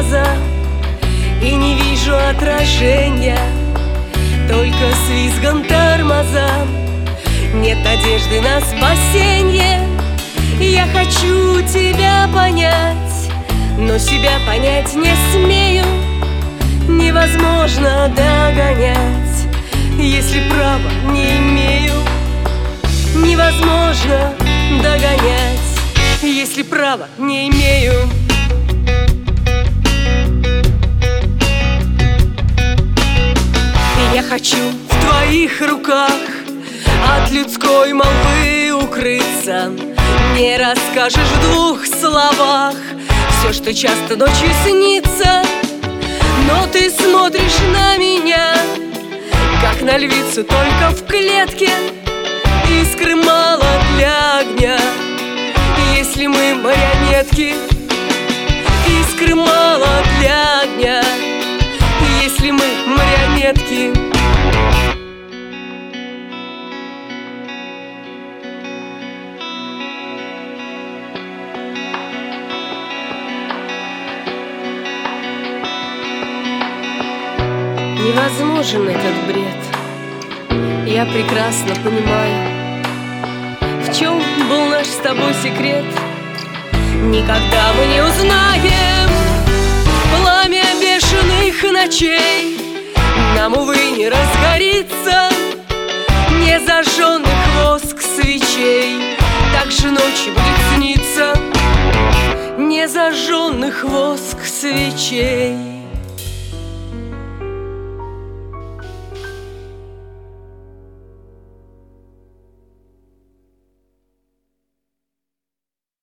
глаза и не вижу отражения, только с визгом тормоза. Нет надежды на спасение. Я хочу тебя понять, но себя понять не смею. Невозможно догонять, если права не имею. Невозможно догонять, если права не имею. Я хочу в твоих руках от людской молвы укрыться. Не расскажешь в двух словах все, что часто ночью снится. Но ты смотришь на меня, как на львицу, только в клетке. Искры мало для огня, если мы марионетки. Искры мало для огня, если мы марионетки. Невозможен этот бред, я прекрасно понимаю, в чем был наш с тобой секрет. Никогда мы не узнаем пламя бешеных ночей. Нам, увы, не разгорится незажженных воск свечей. Так же ночью будет сниться незажженных воск свечей.